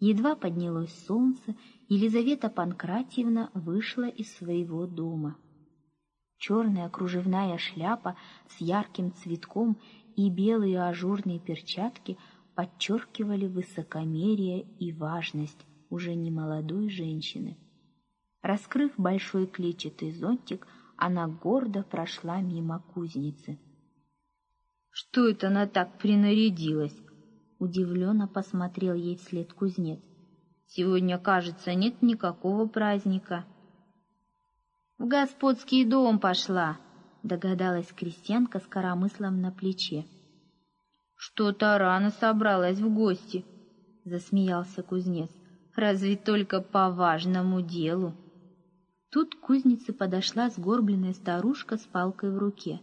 Едва поднялось солнце, Елизавета Панкратьевна вышла из своего дома. Черная кружевная шляпа с ярким цветком и белые ажурные перчатки подчеркивали высокомерие и важность уже немолодой женщины. Раскрыв большой клетчатый зонтик, она гордо прошла мимо кузницы. «Что это она так принарядилась?» — удивленно посмотрел ей вслед кузнец. «Сегодня, кажется, нет никакого праздника». «В господский дом пошла», — догадалась крестьянка с коромыслом на плече. «Что-то рано собралась в гости», — засмеялся кузнец. «Разве только по важному делу». Тут к кузнице подошла сгорбленная старушка с палкой в руке.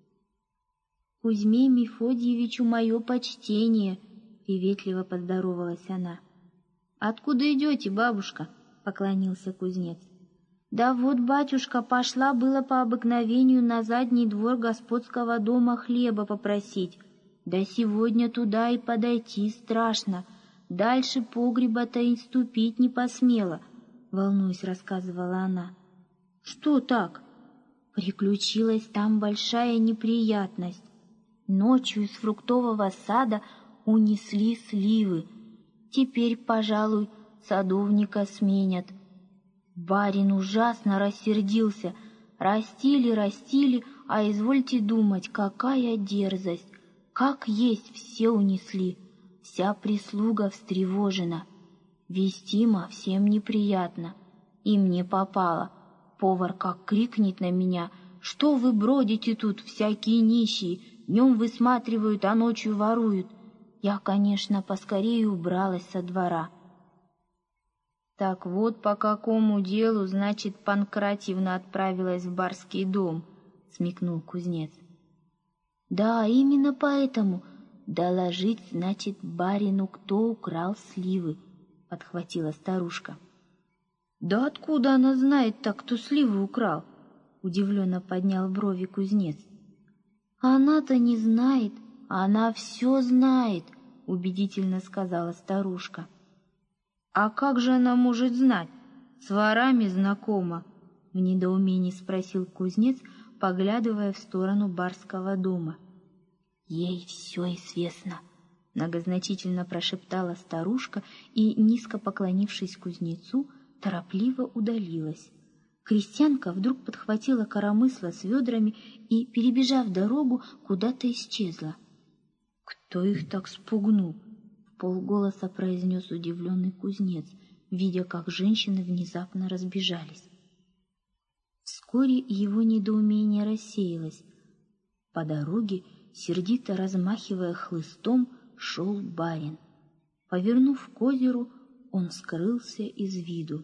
«Кузьме Мефодьевичу мое почтение», — приветливо поздоровалась она. «Откуда идете, бабушка?» — поклонился кузнец. «Да вот, батюшка, пошла было по обыкновению на задний двор господского дома хлеба попросить. Да сегодня туда и подойти страшно. Дальше погреба-то и ступить не посмела», — волнуясь, рассказывала она. «Что так?» «Приключилась там большая неприятность. Ночью из фруктового сада унесли сливы. Теперь, пожалуй, садовника сменят. Барин ужасно рассердился. Растили, а извольте думать, какая дерзость. Как есть все унесли. Вся прислуга встревожена. Вестимо всем неприятно. И мне попало. Повар как крикнет на меня: «Что вы бродите тут, всякие нищие? Днем высматривают, а ночью воруют». Я, конечно, поскорее убралась со двора. «Так вот по какому делу, значит, Панкратьевна отправилась в барский дом», — смекнул кузнец. «Да, именно поэтому. Доложить, значит, барину, кто украл сливы», — подхватила старушка. «Да откуда она знает так, кто сливы украл?» — удивленно поднял брови кузнец. «Она-то не знает, она все знает», — убедительно сказала старушка. «А как же она может знать? С ворами знакома?» — в недоумении спросил кузнец, поглядывая в сторону барского дома. «Ей все известно», — многозначительно прошептала старушка и, низко поклонившись кузнецу, торопливо удалилась. Крестьянка вдруг подхватила коромысло с ведрами и, перебежав дорогу, куда-то исчезла. «Кто их так спугнул?» — вполголоса произнес удивленный кузнец, видя, как женщины внезапно разбежались. Вскоре его недоумение рассеялось. По дороге, сердито размахивая хлыстом, шел барин. Повернув к озеру, он скрылся из виду.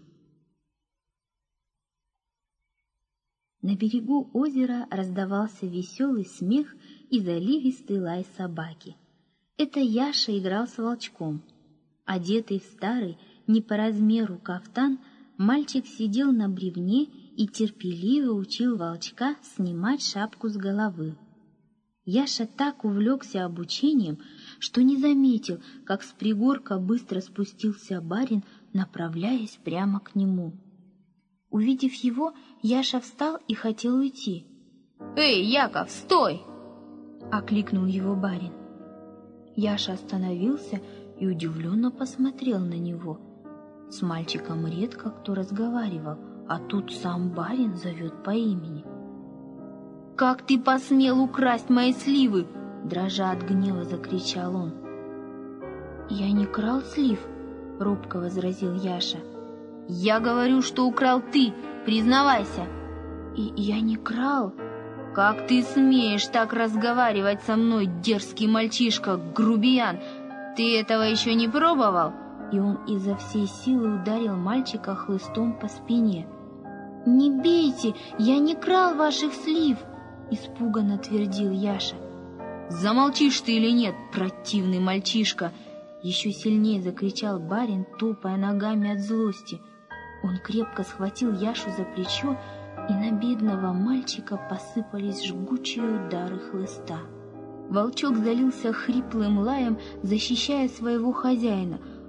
На берегу озера раздавался веселый смех и заливистый лай собаки. Это Яша играл с волчком. Одетый в старый, не по размеру кафтан, мальчик сидел на бревне и терпеливо учил волчка снимать шапку с головы. Яша так увлекся обучением, что не заметил, как с пригорка быстро спустился барин, направляясь прямо к нему. Увидев его, Яша встал и хотел уйти. «Эй, Яков, стой!» — окликнул его барин. Яша остановился и удивленно посмотрел на него. С мальчиком редко кто разговаривал, а тут сам барин зовет по имени. «Как ты посмел украсть мои сливы?» — дрожа от гнева закричал он. «Я не крал слив», — робко возразил Яша. «Я говорю, что украл ты, признавайся!» «И я не крал!» «Как ты смеешь так разговаривать со мной, дерзкий мальчишка, грубиян? Ты этого еще не пробовал?» И он изо всей силы ударил мальчика хлыстом по спине. «Не бейте, я не крал ваших слив!» — испуганно твердил Яша. «Замолчишь ты или нет, противный мальчишка!» — еще сильнее закричал барин, топая ногами от злости. Он крепко схватил Яшу за плечо, и на бедного мальчика посыпались жгучие удары хлыста. Волчок залился хриплым лаем, защищая своего хозяина,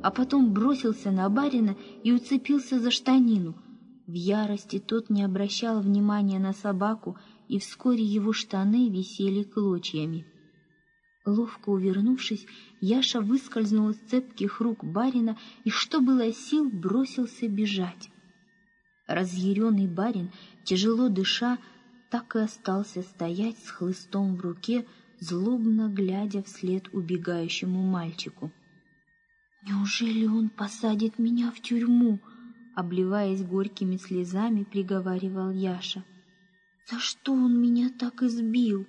а потом бросился на барина и уцепился за штанину. В ярости тот не обращал внимания на собаку, и вскоре его штаны висели клочьями. Ловко увернувшись, Яша выскользнул из цепких рук барина и, что было сил, бросился бежать. Разъяренный барин, тяжело дыша, так и остался стоять с хлыстом в руке, злобно глядя вслед убегающему мальчику. «Неужели он посадит меня в тюрьму?» — обливаясь горькими слезами, приговаривал Яша. «За что он меня так избил?»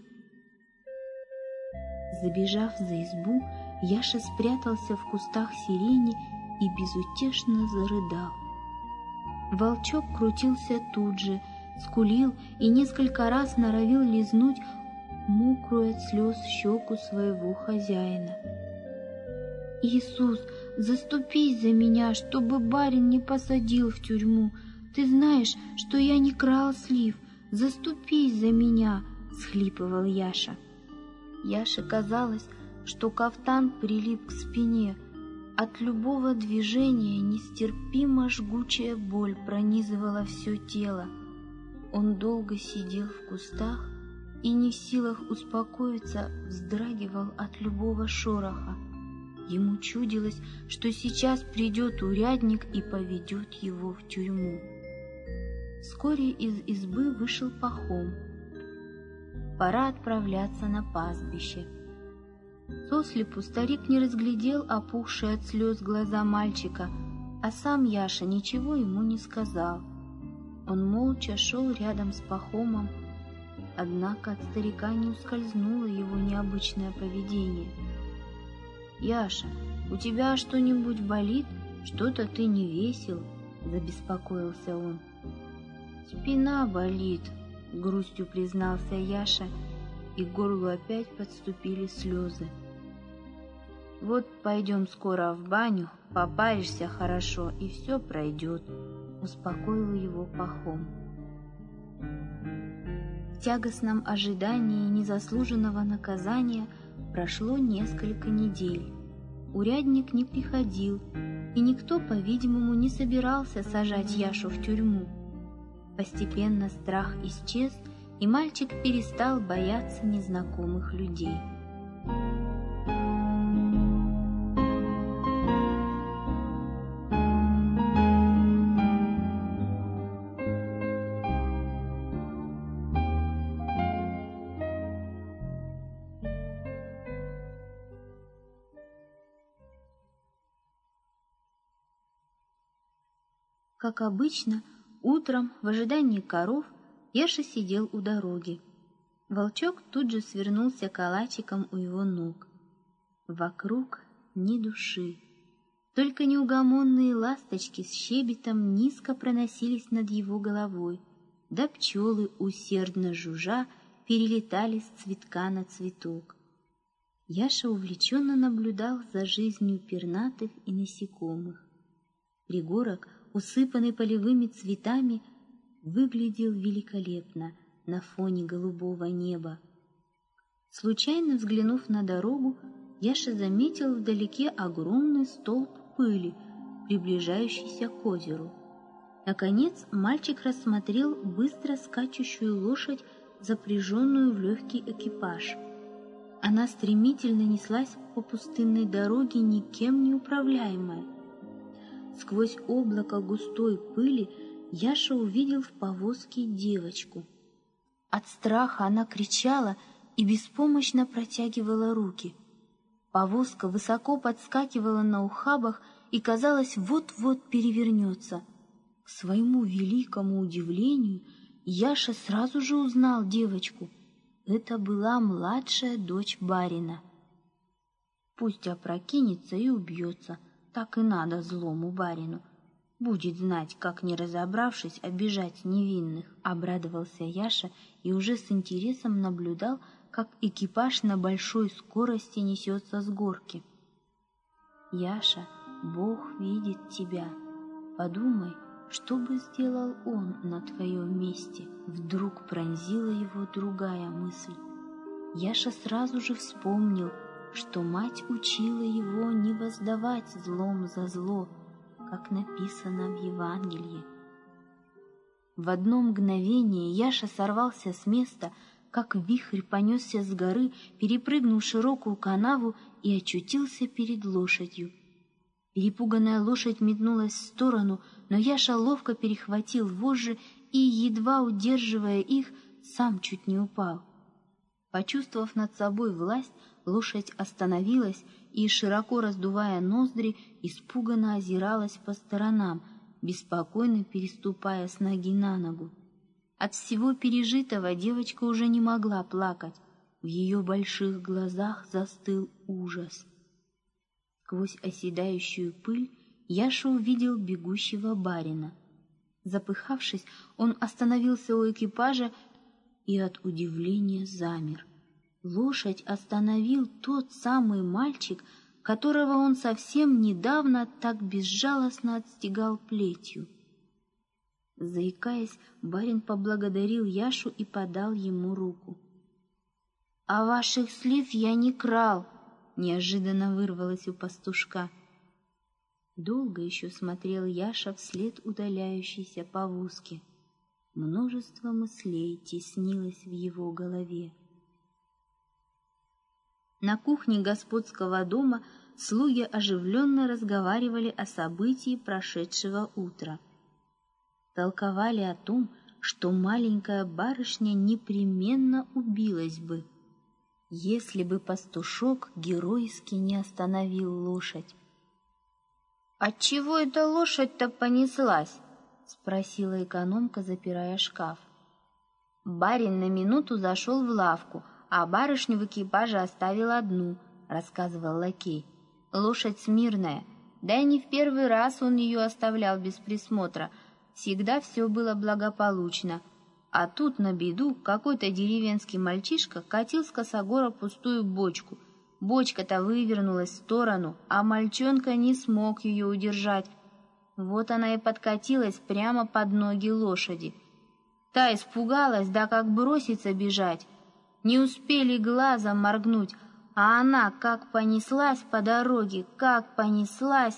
Забежав за избу, Яша спрятался в кустах сирени и безутешно зарыдал. Волчок крутился тут же, скулил и несколько раз норовил лизнуть мокрую от слез щеку своего хозяина. «Иисус, заступись за меня, чтобы барин не посадил в тюрьму. Ты знаешь, что я не крал слив. Заступись за меня!» — схлипывал Яша. Яше казалось, что кафтан прилип к спине. От любого движения нестерпимо жгучая боль пронизывала все тело. Он долго сидел в кустах и, не в силах успокоиться, вздрагивал от любого шороха. Ему чудилось, что сейчас придет урядник и поведет его в тюрьму. Вскоре из избы вышел Пахом. Пора отправляться на пастбище. Сослепу старик не разглядел опухшие от слез глаза мальчика, а сам Яша ничего ему не сказал. Он молча шел рядом с Пахомом, однако от старика не ускользнуло его необычное поведение. «Яша, у тебя что-нибудь болит? Что-то ты не весел?» — забеспокоился он. «Спина болит», — грустью признался Яша, и к горлу опять подступили слезы. «Вот пойдем скоро в баню, попаришься хорошо, и все пройдет», — успокоил его Пахом. В тягостном ожидании незаслуженного наказания прошло несколько недель. Урядник не приходил, и никто, по-видимому, не собирался сажать Яшу в тюрьму. Постепенно страх исчез, и мальчик перестал бояться незнакомых людей. Как обычно, утром, в ожидании коров, Яша сидел у дороги. Волчок тут же свернулся калачиком у его ног. Вокруг ни души. Только неугомонные ласточки с щебетом низко проносились над его головой, да пчелы, усердно жужжа, перелетали с цветка на цветок. Яша увлеченно наблюдал за жизнью пернатых и насекомых. Пригорок, усыпанный полевыми цветами, выглядел великолепно на фоне голубого неба. Случайно взглянув на дорогу, Яша заметил вдалеке огромный столб пыли, приближающийся к озеру. Наконец мальчик рассмотрел быстро скачущую лошадь, запряженную в легкий экипаж. Она стремительно неслась по пустынной дороге, никем не управляемая. Сквозь облако густой пыли Яша увидел в повозке девочку. От страха она кричала и беспомощно протягивала руки. Повозка высоко подскакивала на ухабах и, казалось, вот-вот перевернется. К своему великому удивлению Яша сразу же узнал девочку. Это была младшая дочь барина. Пусть опрокинется и убьется, так и надо злому барину. Будет знать, как, не разобравшись, обижать невинных, — обрадовался Яша и уже с интересом наблюдал, как экипаж на большой скорости несется с горки. «Яша, Бог видит тебя. Подумай, что бы сделал Он на твоем месте?» Вдруг пронзила его другая мысль. Яша сразу же вспомнил, что мать учила его не воздавать злом за зло, как написано в Евангелии. В одно мгновение Яша сорвался с места, как вихрь понесся с горы, перепрыгнул широкую канаву и очутился перед лошадью. Перепуганная лошадь метнулась в сторону, но Яша ловко перехватил вожжи и, едва удерживая их, сам чуть не упал. Почувствовав над собой власть, лошадь остановилась и, широко раздувая ноздри, испуганно озиралась по сторонам, беспокойно переступая с ноги на ногу. От всего пережитого девочка уже не могла плакать. В ее больших глазах застыл ужас. Сквозь оседающую пыль Яша увидел бегущего барина. Запыхавшись, он остановился у экипажа и от удивления замер. Лошадь остановил тот самый мальчик, которого он совсем недавно так безжалостно отстегал плетью. Заикаясь, барин поблагодарил Яшу и подал ему руку. — А ваших слив я не крал! — неожиданно вырвалось у пастушка. Долго еще смотрел Яша вслед удаляющейся повозки. Множество мыслей теснилось в его голове. На кухне господского дома слуги оживленно разговаривали о событии прошедшего утра. Толковали о том, что маленькая барышня непременно убилась бы, если бы пастушок геройски не остановил лошадь. «Отчего эта лошадь-то понеслась?» — спросила экономка, запирая шкаф. «Барин на минуту зашел в лавку, а барышню в экипаже оставил одну», — рассказывал лакей. «Лошадь смирная, да и не в первый раз он ее оставлял без присмотра, всегда все было благополучно. А тут на беду какой-то деревенский мальчишка катил с косогора пустую бочку. Бочка-то вывернулась в сторону, а мальчонка не смог ее удержать. Вот она и подкатилась прямо под ноги лошади. Та испугалась, да как бросится бежать. Не успели глазом моргнуть, а она как понеслась по дороге, как понеслась.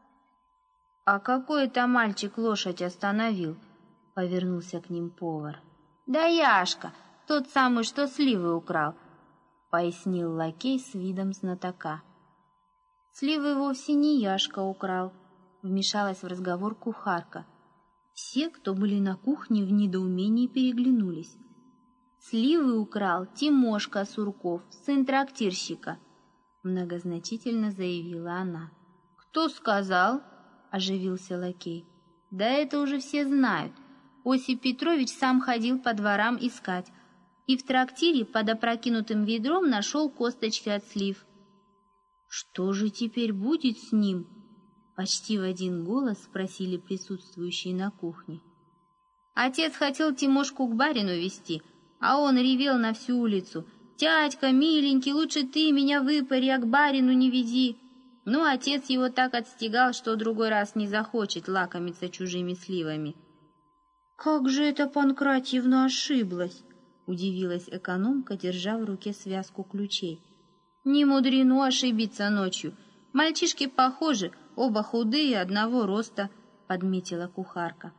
— А какой это мальчик лошадь остановил? — повернулся к ним повар. — Да Яшка, тот самый, что сливы украл, — пояснил лакей с видом знатока. — Сливы вовсе не Яшка украл, — вмешалась в разговор кухарка. Все, кто были на кухне, в недоумении переглянулись. «Сливы украл Тимошка Сурков, сын трактирщика», — многозначительно заявила она. «Кто сказал?» — оживился лакей. «Да это уже все знают. Осип Петрович сам ходил по дворам искать, и в трактире под опрокинутым ведром нашел косточки от слив». «Что же теперь будет с ним?» — почти в один голос спросили присутствующие на кухне. «Отец хотел Тимошку к барину везти, а он ревел на всю улицу. «Тятька, миленький, лучше ты меня выпари, а к барину не вези». Ну, отец его так отстегал, что другой раз не захочет лакомиться чужими сливами. «Как же это Панкратьевна ошиблась?» — удивилась экономка, держа в руке связку ключей. «Не мудрено ошибиться ночью. Мальчишки похожи, оба худые, одного роста», — подметила кухарка.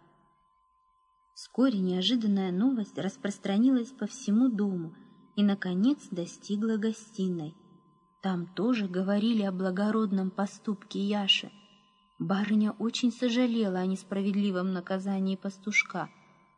Вскоре неожиданная новость распространилась по всему дому и, наконец, достигла гостиной. Там тоже говорили о благородном поступке Яши. Барыня очень сожалела о несправедливом наказании пастушка.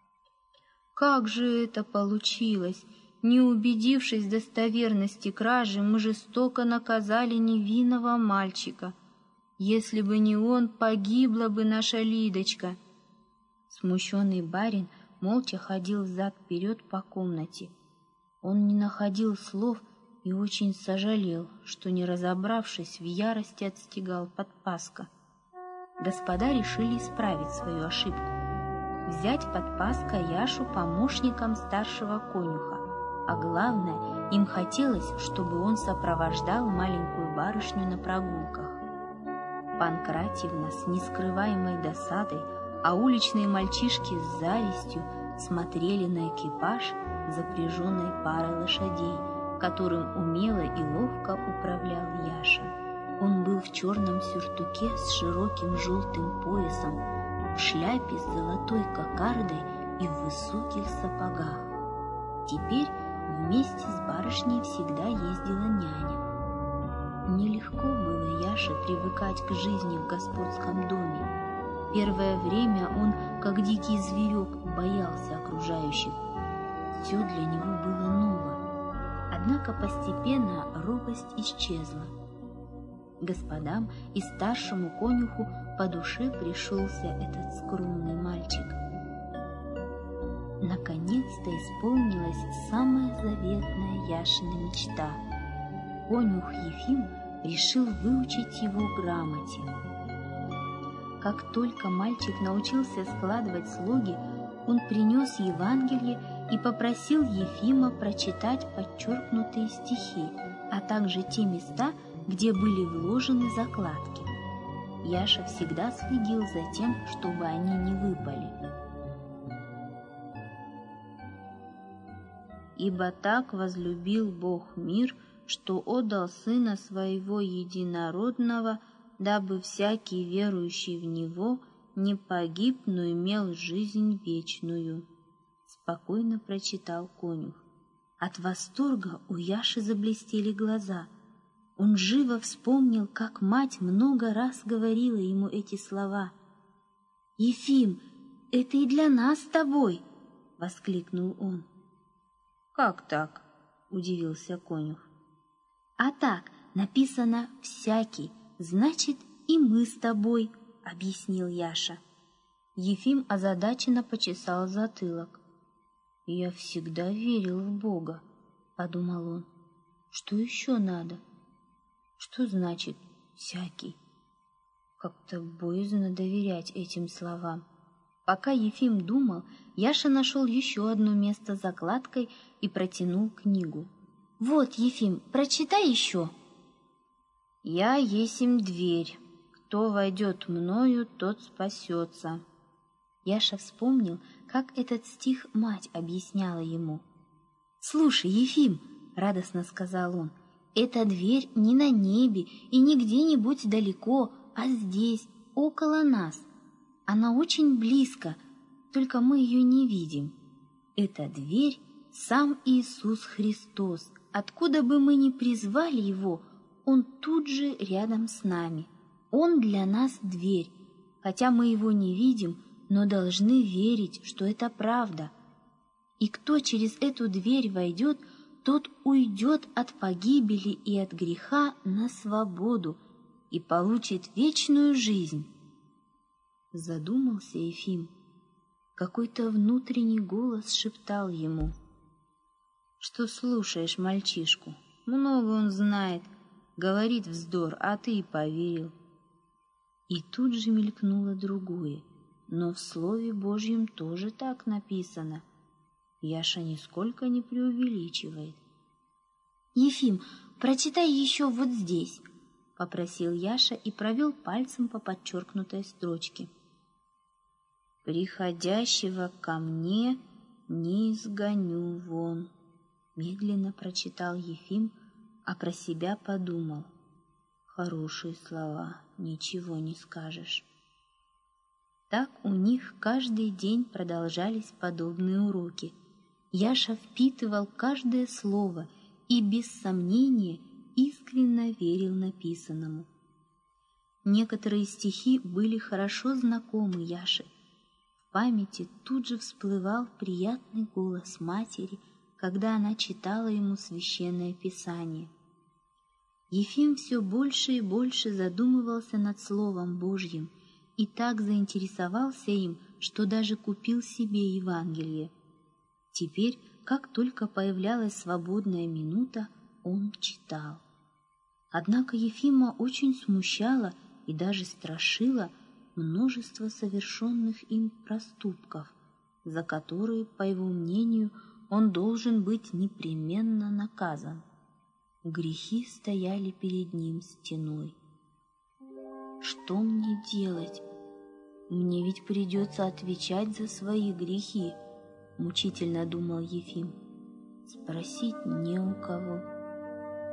«Как же это получилось? Не убедившись в достоверности кражи, мы жестоко наказали невинного мальчика. Если бы не он, погибла бы наша Лидочка». Смущенный барин молча ходил взад-вперед по комнате. Он не находил слов и очень сожалел, что, не разобравшись, в ярости отстегал подпаска. Господа решили исправить свою ошибку. Взять подпаска Яшу помощником старшего конюха, а главное, им хотелось, чтобы он сопровождал маленькую барышню на прогулках. Панкратьевна с нескрываемой досадой, а уличные мальчишки с завистью смотрели на экипаж, запряженный парой лошадей, которым умело и ловко управлял Яша. Он был в черном сюртуке с широким желтым поясом, в шляпе с золотой кокардой и в высоких сапогах. Теперь вместе с барышней всегда ездила няня. Нелегко было Яше привыкать к жизни в господском доме. Первое время он, как дикий зверек, боялся окружающих. Все для него было ново. Однако постепенно робость исчезла. Господам и старшему конюху по душе пришелся этот скромный мальчик. Наконец-то исполнилась самая заветная Яшина мечта. Конюх Ефим решил выучить его грамоте. Как только мальчик научился складывать слоги, он принес Евангелие и попросил Ефима прочитать подчеркнутые стихи, а также те места, где были вложены закладки. Яша всегда следил за тем, чтобы они не выпали. «Ибо так возлюбил Бог мир, что отдал Сына Своего Единородного, дабы всякий верующий в Него не погиб, но имел жизнь вечную», — спокойно прочитал конюх. От восторга у Яши заблестели глаза. Он живо вспомнил, как мать много раз говорила ему эти слова. «Ефим, это и для нас с тобой!» — воскликнул он. «Как так?» — удивился конюх. «А так, написано «всякий», значит, и мы с тобой», — объяснил Яша. Ефим озадаченно почесал затылок. «Я всегда верил в Бога», — подумал он. «Что еще надо? Что значит «всякий»?» Как-то боязно доверять этим словам. Пока Ефим думал, Яша нашел еще одно место с закладкой и протянул книгу. «Вот, Ефим, прочитай еще». «Я есмь дверь. Кто войдет мною, тот спасется». Яша вспомнил, как этот стих мать объясняла ему. «Слушай, Ефим», — радостно сказал он, — «эта дверь не на небе и не где-нибудь далеко, а здесь, около нас. Она очень близко, только мы ее не видим. Эта дверь — сам Иисус Христос. Откуда бы мы ни призвали Его, Он тут же рядом с нами. Он для нас дверь, хотя мы Его не видим, но должны верить, что это правда. И кто через эту дверь войдет, тот уйдет от погибели и от греха на свободу и получит вечную жизнь». Задумался Ефим. Какой-то внутренний голос шептал ему: «Что слушаешь мальчишку? Много он знает, говорит вздор, а ты и поверил». И тут же мелькнуло другое. Но в Слове Божьем тоже так написано. Яша нисколько не преувеличивает. «Ефим, прочитай еще вот здесь», — попросил Яша и провел пальцем по подчеркнутой строчке. «Приходящего ко мне не изгоню вон», — медленно прочитал Ефим, а про себя подумал. Хорошие слова, ничего не скажешь. Так у них каждый день продолжались подобные уроки. Яша впитывал каждое слово и без сомнения искренне верил написанному. Некоторые стихи были хорошо знакомы Яше. В памяти тут же всплывал приятный голос матери, когда она читала ему священное писание. Ефим все больше и больше задумывался над Словом Божьим и так заинтересовался им, что даже купил себе Евангелие. Теперь, как только появлялась свободная минута, он читал. Однако Ефима очень смущало и даже страшило множество совершенных им проступков, за которые, по его мнению, он должен быть непременно наказан. Грехи стояли перед ним стеной. «Что мне делать? Мне ведь придется отвечать за свои грехи», — мучительно думал Ефим. «Спросить не у кого».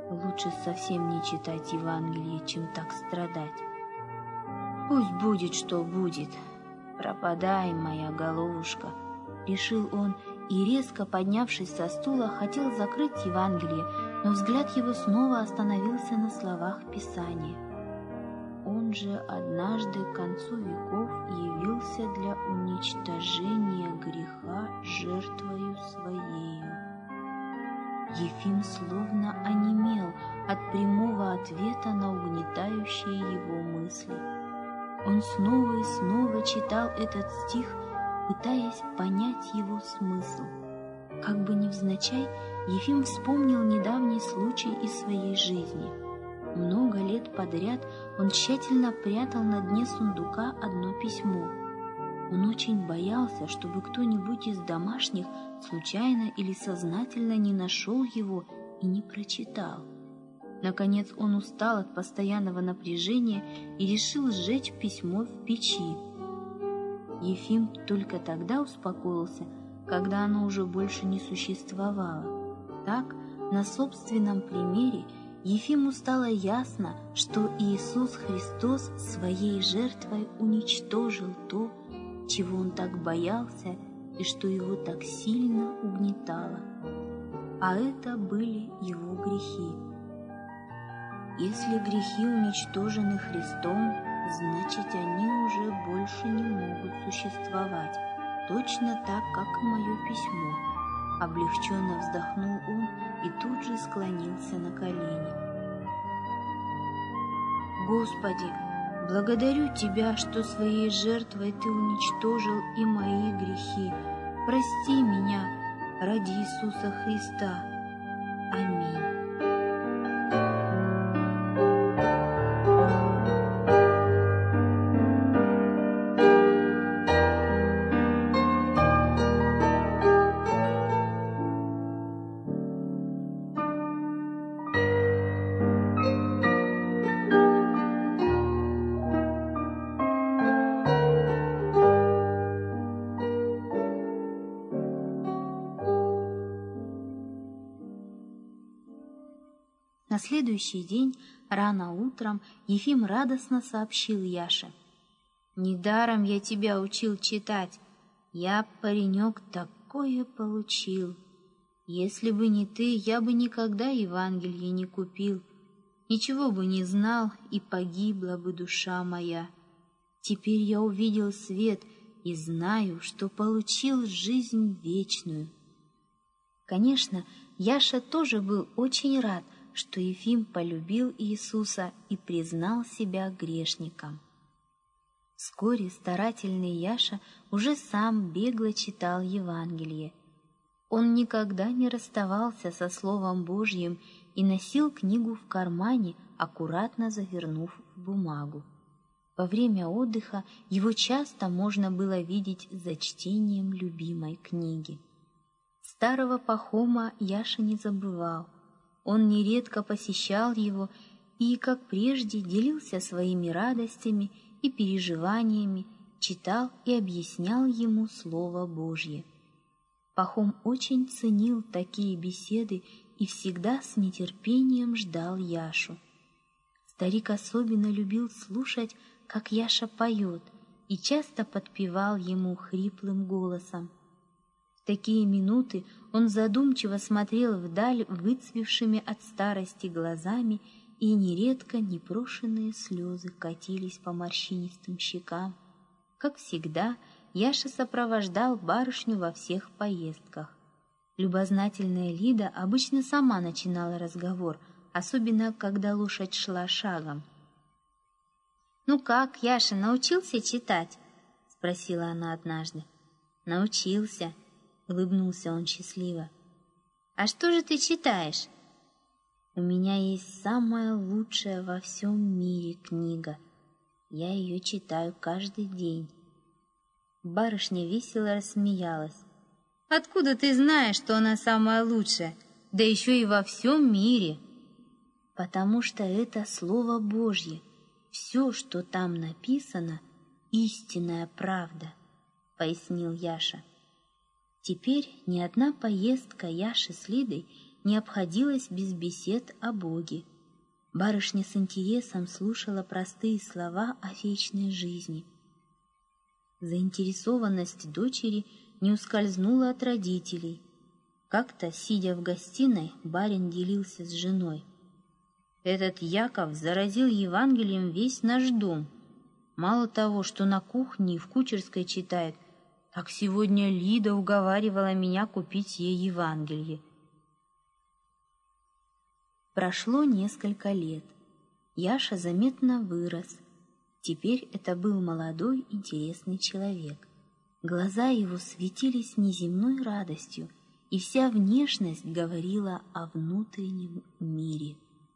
Лучше совсем не читать Евангелие, чем так страдать. Пусть будет, что будет. Пропадай, моя головушка, решил он и, резко поднявшись со стула, хотел закрыть Евангелие, но взгляд его снова остановился на словах Писания. Он же однажды к концу веков явился для уничтожения греха жертвою своею. Ефим словно онемел от прямого ответа на угнетающие его мысли. Он снова и снова читал этот стих, пытаясь понять его смысл. Как бы невзначай, Ефим вспомнил недавний случай из своей жизни. Много лет подряд он тщательно прятал на дне сундука одно письмо. Он очень боялся, чтобы кто-нибудь из домашних случайно или сознательно не нашел его и не прочитал. Наконец он устал от постоянного напряжения и решил сжечь письмо в печи. Ефим только тогда успокоился, когда оно уже больше не существовало. Так, на собственном примере, Ефиму стало ясно, что Иисус Христос своей жертвой уничтожил то, чего он так боялся и что его так сильно угнетало. А это были его грехи. Если грехи уничтожены Христом, значит, они уже больше не могут существовать, точно так, как и мое письмо. Облегченно вздохнул он и тут же склонился на колени. Господи, благодарю Тебя, что своей жертвой Ты уничтожил и мои грехи. Прости меня ради Иисуса Христа. Аминь. На следующий день, рано утром, Ефим радостно сообщил Яше: «Недаром я тебя учил читать. Я, паренек, такое получил. Если бы не ты, я бы никогда Евангелие не купил, ничего бы не знал, и погибла бы душа моя. Теперь я увидел свет и знаю, что получил жизнь вечную». Конечно, Яша тоже был очень рад, что Ефим полюбил Иисуса и признал себя грешником. Вскоре старательный Яша уже сам бегло читал Евангелие. Он никогда не расставался со Словом Божьим и носил книгу в кармане, аккуратно завернув в бумагу. Во время отдыха его часто можно было видеть за чтением любимой книги. Старого Пахома Яша не забывал. Он нередко посещал его и, как прежде, делился своими радостями и переживаниями, читал и объяснял ему Слово Божье. Пахом очень ценил такие беседы и всегда с нетерпением ждал Яшу. Старик особенно любил слушать, как Яша поет, и часто подпевал ему хриплым голосом. В такие минуты он задумчиво смотрел вдаль выцвевшими от старости глазами, и нередко непрошенные слезы катились по морщинистым щекам. Как всегда, Яша сопровождал барышню во всех поездках. Любознательная Лида обычно сама начинала разговор, особенно когда лошадь шла шагом. «Ну как, Яша, научился читать?» — спросила она однажды. «Научился», — улыбнулся он счастливо. «А что же ты читаешь?» «У меня есть самая лучшая во всем мире книга. Я ее читаю каждый день». Барышня весело рассмеялась. «Откуда ты знаешь, что она самая лучшая, да еще и во всем мире?» «Потому что это Слово Божье. Все, что там написано, истинная правда», — пояснил Яша. Теперь ни одна поездка Яши с Лидой не обходилось без бесед о Боге. Барышня с интересом слушала простые слова о вечной жизни. Заинтересованность дочери не ускользнула от родителей. Как-то, сидя в гостиной, барин делился с женой: «Этот Яков заразил Евангелием весь наш дом. Мало того, что на кухне и в кучерской читает, так сегодня Лида уговаривала меня купить ей Евангелие». Прошло несколько лет. Яша заметно вырос. Теперь это был молодой, интересный человек. Глаза его светились неземной радостью, и вся внешность говорила о внутреннем мире.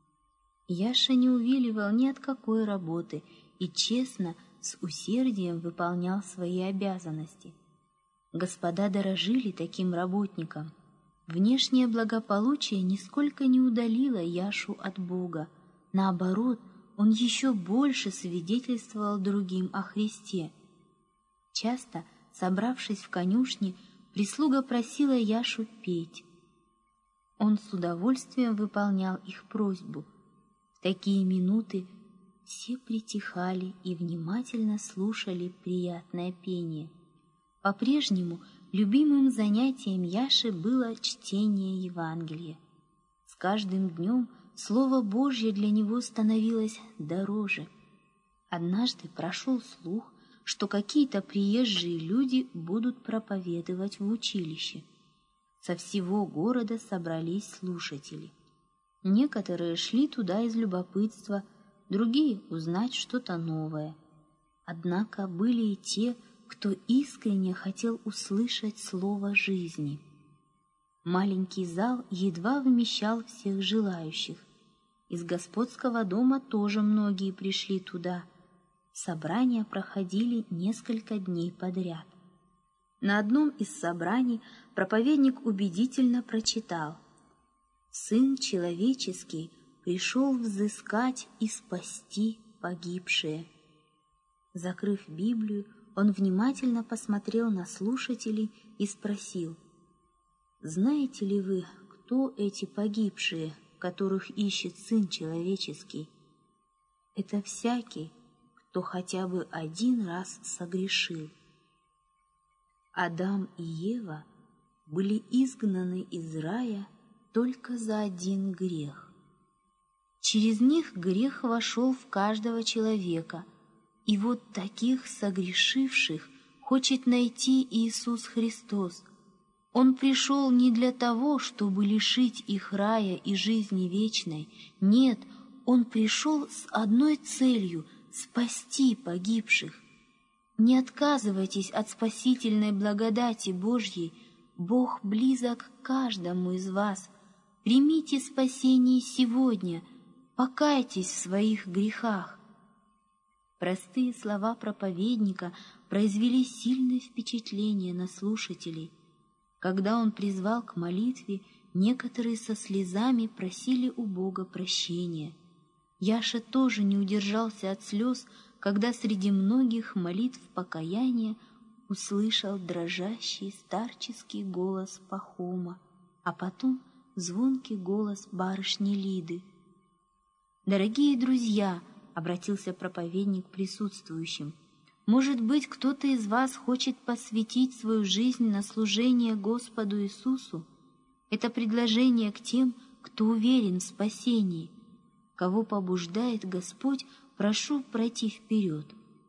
Яша не увиливал ни от какой работы и честно, с усердием выполнял свои обязанности. Господа дорожили таким работником. Внешнее благополучие нисколько не удалило Яшу от Бога. Наоборот, он еще больше свидетельствовал другим о Христе. Часто, собравшись в конюшне, прислуга просила Яшу петь. Он с удовольствием выполнял их просьбу. В такие минуты все притихали и внимательно слушали приятное пение. По-прежнему любимым занятием Яши было чтение Евангелия. С каждым днем Слово Божье для него становилось дороже. Однажды прошел слух, что какие-то приезжие люди будут проповедовать в училище. Со всего города собрались слушатели. Некоторые шли туда из любопытства, другие — узнать что-то новое. Однако были и те, кто искренне хотел услышать слово жизни. Маленький зал едва вмещал всех желающих. Из господского дома тоже многие пришли туда. Собрания проходили несколько дней подряд. На одном из собраний проповедник убедительно прочитал: «Сын человеческий пришел взыскать и спасти погибшие». Закрыв Библию, он внимательно посмотрел на слушателей и спросил: «Знаете ли вы, кто эти погибшие, которых ищет Сын Человеческий? Это всякий, кто хотя бы один раз согрешил. Адам и Ева были изгнаны из рая только за один грех. Через них грех вошел в каждого человека, и вот таких согрешивших хочет найти Иисус Христос. Он пришел не для того, чтобы лишить их рая и жизни вечной. Нет, Он пришел с одной целью — спасти погибших. Не отказывайтесь от спасительной благодати Божьей. Бог близок к каждому из вас. Примите спасение сегодня, покайтесь в своих грехах». Простые слова проповедника произвели сильное впечатление на слушателей. Когда он призвал к молитве, некоторые со слезами просили у Бога прощения. Яша тоже не удержался от слез, когда среди многих молитв покаяния услышал дрожащий старческий голос Пахома, а потом звонкий голос барышни Лиды. «Дорогие друзья», — обратился проповедник к присутствующим, «может быть, кто-то из вас хочет посвятить свою жизнь на служение Господу Иисусу? Это предложение к тем, кто уверен в спасении. Кого побуждает Господь, прошу пройти вперед».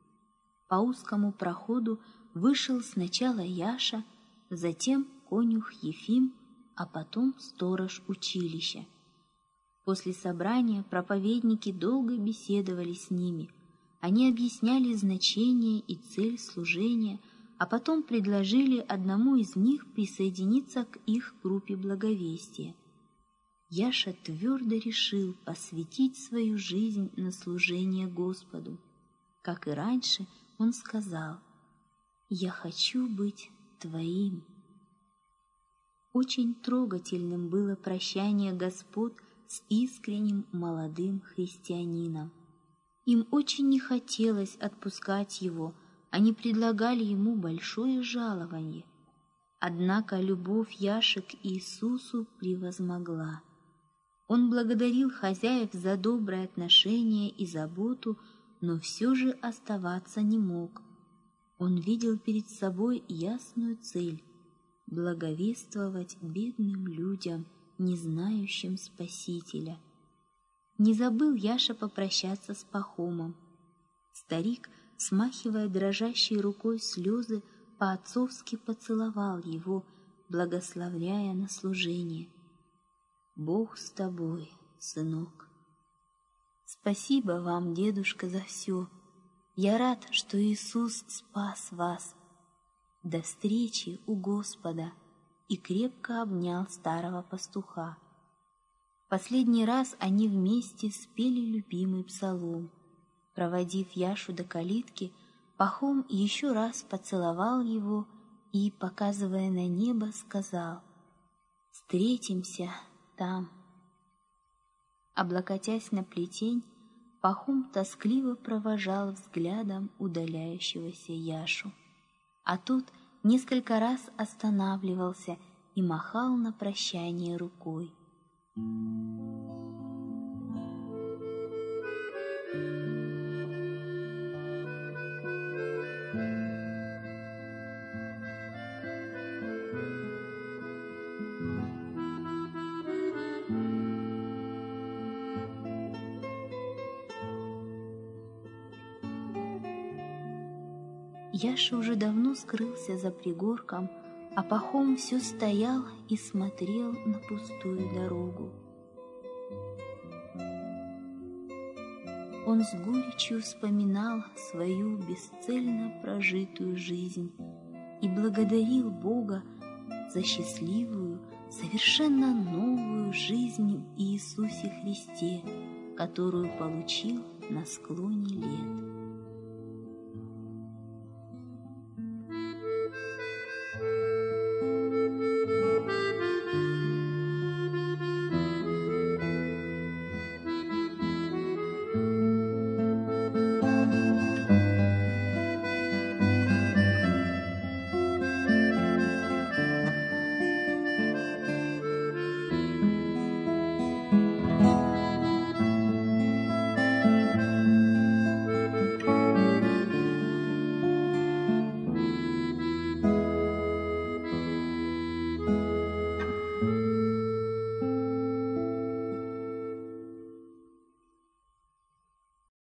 По узкому проходу вышел сначала Яша, затем конюх Ефим, а потом сторож училища. После собрания проповедники долго беседовали с ними. Они объясняли значение и цель служения, а потом предложили одному из них присоединиться к их группе благовестия. Яша твердо решил посвятить свою жизнь на служение Господу. Как и раньше, он сказал: «Я хочу быть Твоим». Очень трогательным было прощание господ с искренним молодым христианином. Им очень не хотелось отпускать его, они предлагали ему большое жалование. Однако любовь Яши к Иисусу превозмогла. Он благодарил хозяев за доброе отношение и заботу, но все же оставаться не мог. Он видел перед собой ясную цель — благовествовать бедным людям, не знающим Спасителя. Не забыл Яша попрощаться с Пахомом. Старик, смахивая дрожащей рукой слезы, по-отцовски поцеловал его, благословляя на служение. «Бог с тобой, сынок». «Спасибо вам, дедушка, за все. Я рад, что Иисус спас вас. До встречи у Господа», и крепко обнял старого пастуха. Последний раз они вместе спели любимый псалом. Проводив Яшу до калитки, Пахом еще раз поцеловал его и, показывая на небо, сказал: «Встретимся там». Облокотясь на плетень, Пахом тоскливо провожал взглядом удаляющегося Яшу, а тот несколько раз останавливался и махал на прощание рукой. Яша уже давно скрылся за пригорком, а Пахом все стоял и смотрел на пустую дорогу. Он с горечью вспоминал свою бесцельно прожитую жизнь и благодарил Бога за счастливую, совершенно новую жизнь в Иисусе Христе, которую получил на склоне лет.